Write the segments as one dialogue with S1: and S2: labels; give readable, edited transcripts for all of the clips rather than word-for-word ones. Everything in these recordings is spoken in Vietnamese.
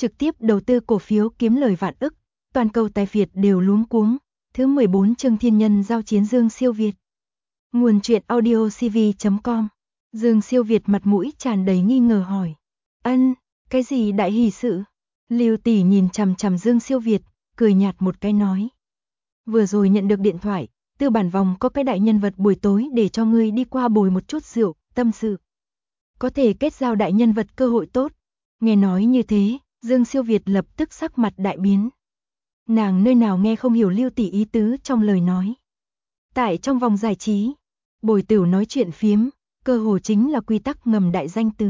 S1: trực tiếp đầu tư cổ phiếu kiếm lời vạn ức, toàn cầu tài Việt đều luống cuống. Thứ 14 chương thiên nhân giao chiến Dương Siêu Việt. Nguồn truyện audio cv.com. Dương Siêu Việt mặt mũi tràn đầy nghi ngờ hỏi. Ân, cái gì đại hỷ sự? Lưu tỷ nhìn chằm chằm Dương Siêu Việt, cười nhạt một cái nói. Vừa rồi nhận được điện thoại, tư bản vòng có cái đại nhân vật buổi tối để cho ngươi đi qua bồi một chút rượu, tâm sự. Có thể kết giao đại nhân vật cơ hội tốt. Nghe nói như thế, Dương Siêu Việt lập tức sắc mặt đại biến. Nàng nơi nào nghe không hiểu Lưu tỷ ý tứ trong lời nói. Tại trong vòng giải trí, bồi tửu nói chuyện phiếm, cơ hồ chính là quy tắc ngầm đại danh từ.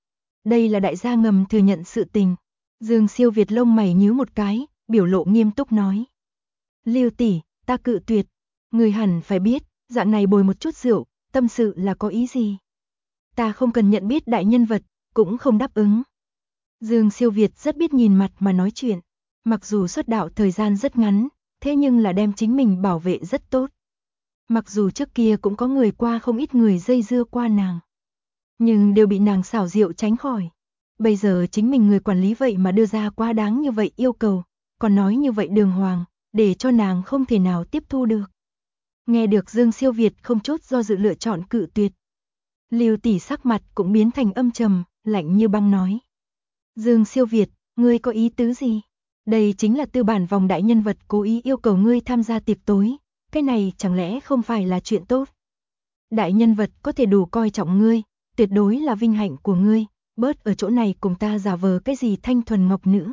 S1: Đây là đại gia ngầm thừa nhận sự tình. Dương Siêu Việt lông mày nhíu một cái, biểu lộ nghiêm túc nói. Lưu tỷ, ta cự tuyệt. Người hẳn phải biết, dạng này bồi một chút rượu, tâm sự là có ý gì. Ta không cần nhận biết đại nhân vật, cũng không đáp ứng. Dương Siêu Việt rất biết nhìn mặt mà nói chuyện. Mặc dù xuất đạo thời gian rất ngắn, thế nhưng là đem chính mình bảo vệ rất tốt. Mặc dù trước kia cũng có người qua không ít người dây dưa qua nàng, nhưng đều bị nàng xảo diệu tránh khỏi. Bây giờ chính mình người quản lý vậy mà đưa ra quá đáng như vậy yêu cầu, còn nói như vậy đường hoàng, để cho nàng không thể nào tiếp thu được. Nghe được Dương Siêu Việt không chút do dự lựa chọn cự tuyệt. Lưu tỷ sắc mặt cũng biến thành âm trầm, lạnh như băng nói. Dương Siêu Việt, ngươi có ý tứ gì? Đây chính là tư bản vòng đại nhân vật cố ý yêu cầu ngươi tham gia tiệc tối, cái này chẳng lẽ không phải là chuyện tốt? Đại nhân vật có thể đủ coi trọng ngươi, tuyệt đối là vinh hạnh của ngươi, bớt ở chỗ này cùng ta giả vờ cái gì thanh thuần ngọc nữ.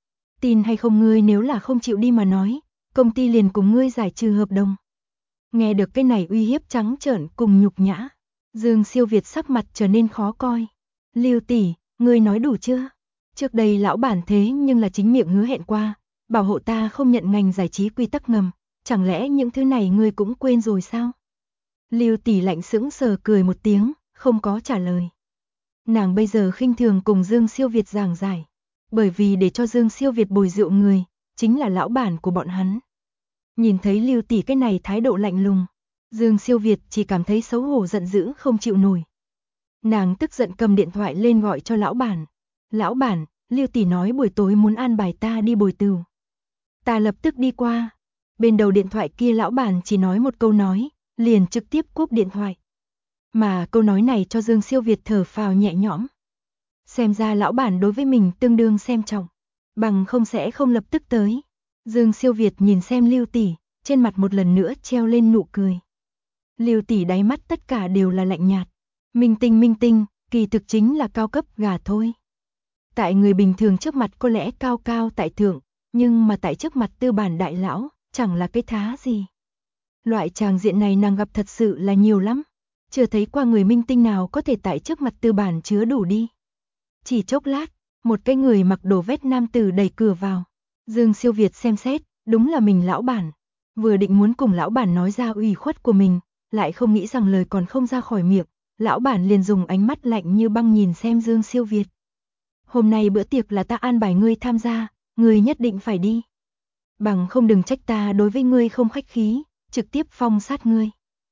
S1: Tin hay không ngươi nếu là không chịu đi mà nói, công ty liền cùng ngươi giải trừ hợp đồng. Nghe được cái này uy hiếp trắng trợn cùng nhục nhã, Dương Siêu Việt sắc mặt trở nên khó coi. Lưu tỷ, ngươi nói đủ chưa? Trước đây lão bản thế nhưng là chính miệng hứa hẹn qua, bảo hộ ta không nhận ngành giải trí quy tắc ngầm, chẳng lẽ những thứ này ngươi cũng quên rồi sao? Lưu tỷ lạnh sững sờ cười một tiếng, không có trả lời. Nàng bây giờ khinh thường cùng Dương Siêu Việt giảng giải, bởi vì để cho Dương Siêu Việt bồi rượu người, chính là lão bản của bọn hắn. Nhìn thấy Lưu tỷ cái này thái độ lạnh lùng, Dương Siêu Việt chỉ cảm thấy xấu hổ giận dữ không chịu nổi. Nàng tức giận cầm điện thoại lên gọi cho lão bản. Lão bản, Lưu tỷ nói buổi tối muốn an bài ta đi bồi tửu. Ta lập tức đi qua. Bên đầu điện thoại kia lão bản chỉ nói một câu nói, liền trực tiếp cúp điện thoại. Mà câu nói này cho Dương Siêu Việt thở phào nhẹ nhõm. Xem ra lão bản đối với mình tương đương xem trọng, bằng không sẽ không lập tức tới. Dương Siêu Việt nhìn xem Lưu tỷ, trên mặt một lần nữa treo lên nụ cười. Lưu tỷ đáy mắt tất cả đều là lạnh nhạt. Minh tinh, kỳ thực chính là cao cấp gà thôi. Tại người bình thường trước mặt có lẽ cao cao tại thượng, nhưng mà tại trước mặt tư bản đại lão, chẳng là cái thá gì. Loại tràng diện này nàng gặp thật sự là nhiều lắm. Chưa thấy qua người minh tinh nào có thể tại trước mặt tư bản chứa đủ đi. Chỉ chốc lát, một cái người mặc đồ vest nam tử đẩy cửa vào. Dương Siêu Việt xem xét, đúng là mình lão bản. Vừa định muốn cùng lão bản nói ra ủy khuất của mình, lại không nghĩ rằng lời còn không ra khỏi miệng, lão bản liền dùng ánh mắt lạnh như băng nhìn xem Dương Siêu Việt. Hôm nay bữa tiệc là ta an bài ngươi tham gia, ngươi nhất định phải đi. Bằng không đừng trách ta đối với ngươi không khách khí, trực tiếp phong sát ngươi.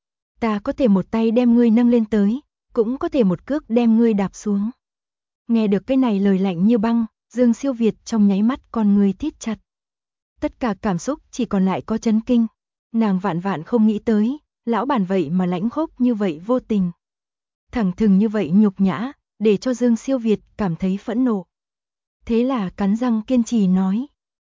S1: Ta có thể một tay đem ngươi nâng lên tới, cũng có thể một cước đem ngươi đạp xuống. Nghe được cái này lời lạnh như băng, Dương Siêu Việt trong nháy mắt con người thít chặt. Tất cả cảm xúc chỉ còn lại có chấn kinh. Nàng vạn vạn không nghĩ tới, lão bản vậy mà lãnh khốc như vậy vô tình. Thẳng thừng như vậy nhục nhã, để cho Dương Siêu Việt cảm thấy phẫn nộ. Thế là cắn răng kiên trì nói,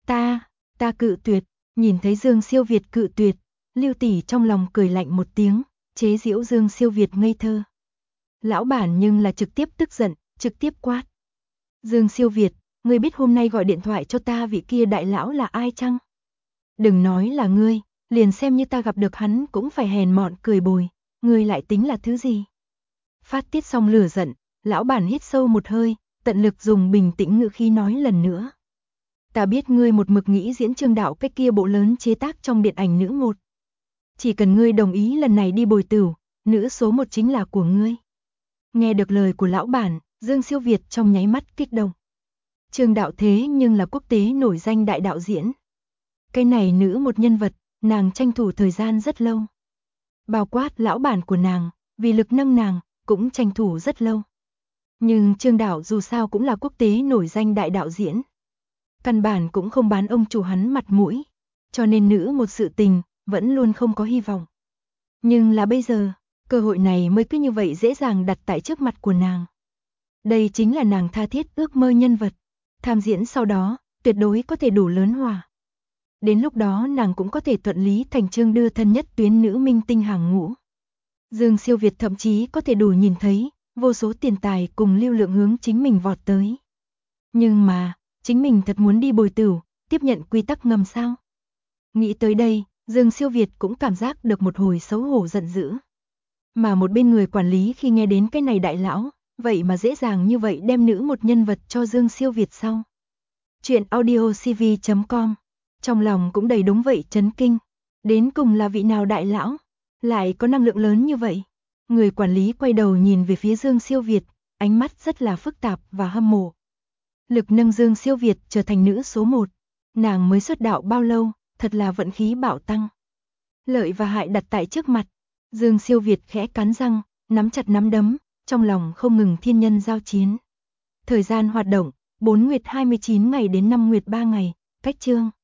S1: ta cự tuyệt. Nhìn thấy Dương Siêu Việt cự tuyệt, Lưu tỷ trong lòng cười lạnh một tiếng, chế giễu Dương Siêu Việt ngây thơ. Lão bản nhưng là trực tiếp tức giận, trực tiếp quát. Dương Siêu Việt, ngươi biết hôm nay gọi điện thoại cho ta vị kia đại lão là ai chăng? Đừng nói là ngươi, liền xem như ta gặp được hắn cũng phải hèn mọn cười bồi, ngươi lại tính là thứ gì? Phát tiết xong lửa giận, lão bản hít sâu một hơi, tận lực dùng bình tĩnh ngữ khí nói lần nữa. Ta biết ngươi một mực nghĩ diễn Trương Đạo cái kia bộ lớn chế tác trong điện ảnh nữ một. Chỉ cần ngươi đồng ý lần này đi bồi tửu, nữ số 1 chính là của ngươi. Nghe được lời của lão bản, Dương Siêu Việt trong nháy mắt kích động. Trương Đạo thế nhưng là quốc tế nổi danh đại đạo diễn. Cái này nữ một nhân vật, nàng tranh thủ thời gian rất lâu. Bao quát lão bản của nàng, vì lực nâng nàng, cũng tranh thủ rất lâu. Nhưng Trương Đạo dù sao cũng là quốc tế nổi danh đại đạo diễn. căn bản cũng không bán ông chủ hắn mặt mũi, cho nên nữ một sự tình, vẫn luôn không có hy vọng. Nhưng là bây giờ, cơ hội này mới cứ như vậy dễ dàng đặt tại trước mặt của nàng. Đây chính là nàng tha thiết ước mơ nhân vật, tham diễn sau đó, tuyệt đối có thể đủ lớn hòa. Đến lúc đó nàng cũng có thể thuận lý thành chương đưa thân nhất tuyến nữ minh tinh hàng ngũ. Dương Siêu Việt thậm chí có thể đủ nhìn thấy, vô số tiền tài cùng lưu lượng hướng chính mình vọt tới. Nhưng mà, chính mình thật muốn đi bồi tửu, tiếp nhận quy tắc ngầm sao? Nghĩ tới đây, Dương Siêu Việt cũng cảm giác được một hồi xấu hổ giận dữ. Mà một bên người quản lý khi nghe đến cái này đại lão, vậy mà dễ dàng như vậy đem nữ một nhân vật cho Dương Siêu Việt sau. Chuyện audiocv.com, trong lòng cũng đầy đúng vậy chấn kinh. Đến cùng là vị nào đại lão, lại có năng lượng lớn như vậy. Người quản lý quay đầu nhìn về phía Dương Siêu Việt, ánh mắt rất là phức tạp và hâm mộ. Lực nâng Dương Siêu Việt trở thành nữ số 1. Nàng mới xuất đạo bao lâu, thật là vận khí bạo tăng. Lợi và hại đặt tại trước mặt. Dương Siêu Việt khẽ cắn răng, nắm chặt nắm đấm, trong lòng không ngừng thiên nhân giao chiến. Thời gian hoạt động, 4 nguyệt 29 ngày đến 5 nguyệt 3 ngày, cách chương.